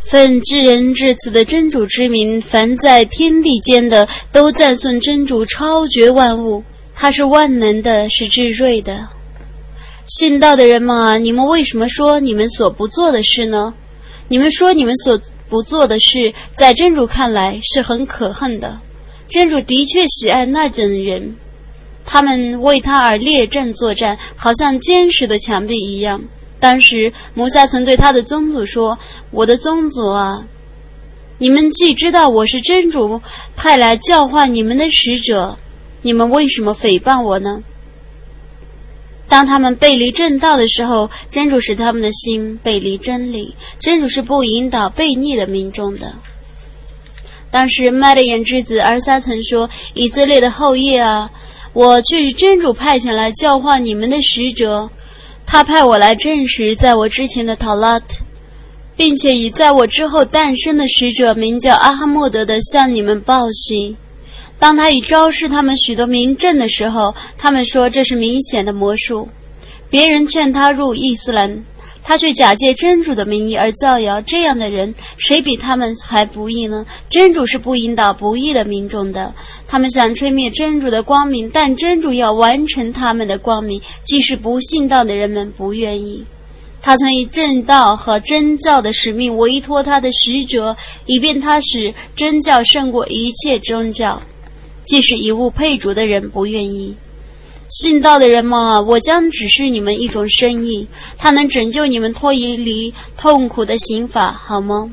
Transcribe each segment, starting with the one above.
奉至仁至慈的真主之名，凡在天地间的都赞颂真主超绝万物，他是万能的，是至睿的。信道的人们啊，你们为什么说你们所不做的事呢？你们说你们所不做的事，在真主看来是很可恨的。真主的确喜爱那等人，他们为他而列阵作战，好像坚实的墙壁一样。当时摩萨曾对他的宗族说，我的宗族啊，你们既知道我是真主派来教化你们的使者，你们为什么诽谤我呢？当他们背离正道的时候，真主使他们的心背离真理，真主是不引导悖逆的民众的。当时麦德眼之子尔撒曾说，以色列的后裔啊，我却是真主派遣来教化你们的使者，他派我来证实在我之前的塔拉特，并且以在我之后诞生的使者名叫阿哈默德的向你们报喜。当他已昭示他们许多明证的时候，他们说这是明显的魔术。别人劝他入伊斯兰，他却假借真主的名义而造谣，这样的人谁比他们还不义呢？真主是不引导不义的民众的。他们想吹灭真主的光明，但真主要完成他们的光明，即使不信道的人们不愿意。他曾以正道和真教的使命委托他的使者，以便他使真教胜过一切宗教，即使以物配主的人不愿意。信道的人们啊，我将指示你们一种生意，它能拯救你们脱离痛苦的刑罚，好吗？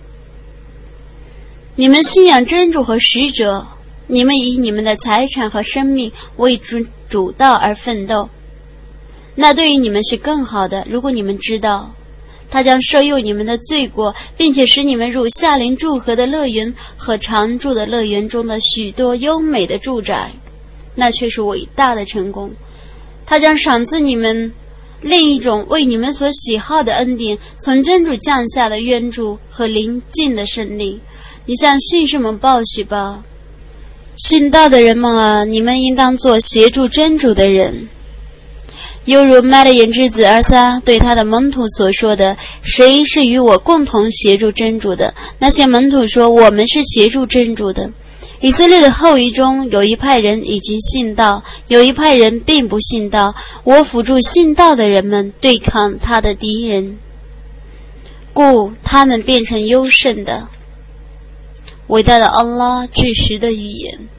你们信仰真主和使者，你们以你们的财产和生命为主道而奋斗，那对于你们是更好的。如果你们知道，他将赦宥你们的罪过，并且使你们入夏林祝贺的乐园和常住的乐园中的许多优美的住宅，那却是伟大的成功。他将赏赐你们另一种为你们所喜好的恩典，从真主降下的援助和临近的胜利。你向信士们报喜吧。信道的人们啊，你们应当做协助真主的人。犹如麦德眼之子尔撒对他的门徒所说的，谁是与我共同协助真主的？那些门徒说，我们是协助真主的。以色列的后裔中有一派人已经信道，有一派人并不信道，我辅助信道的人们对抗他的敌人，故他们变成优胜的。伟大的安拉至实的预言。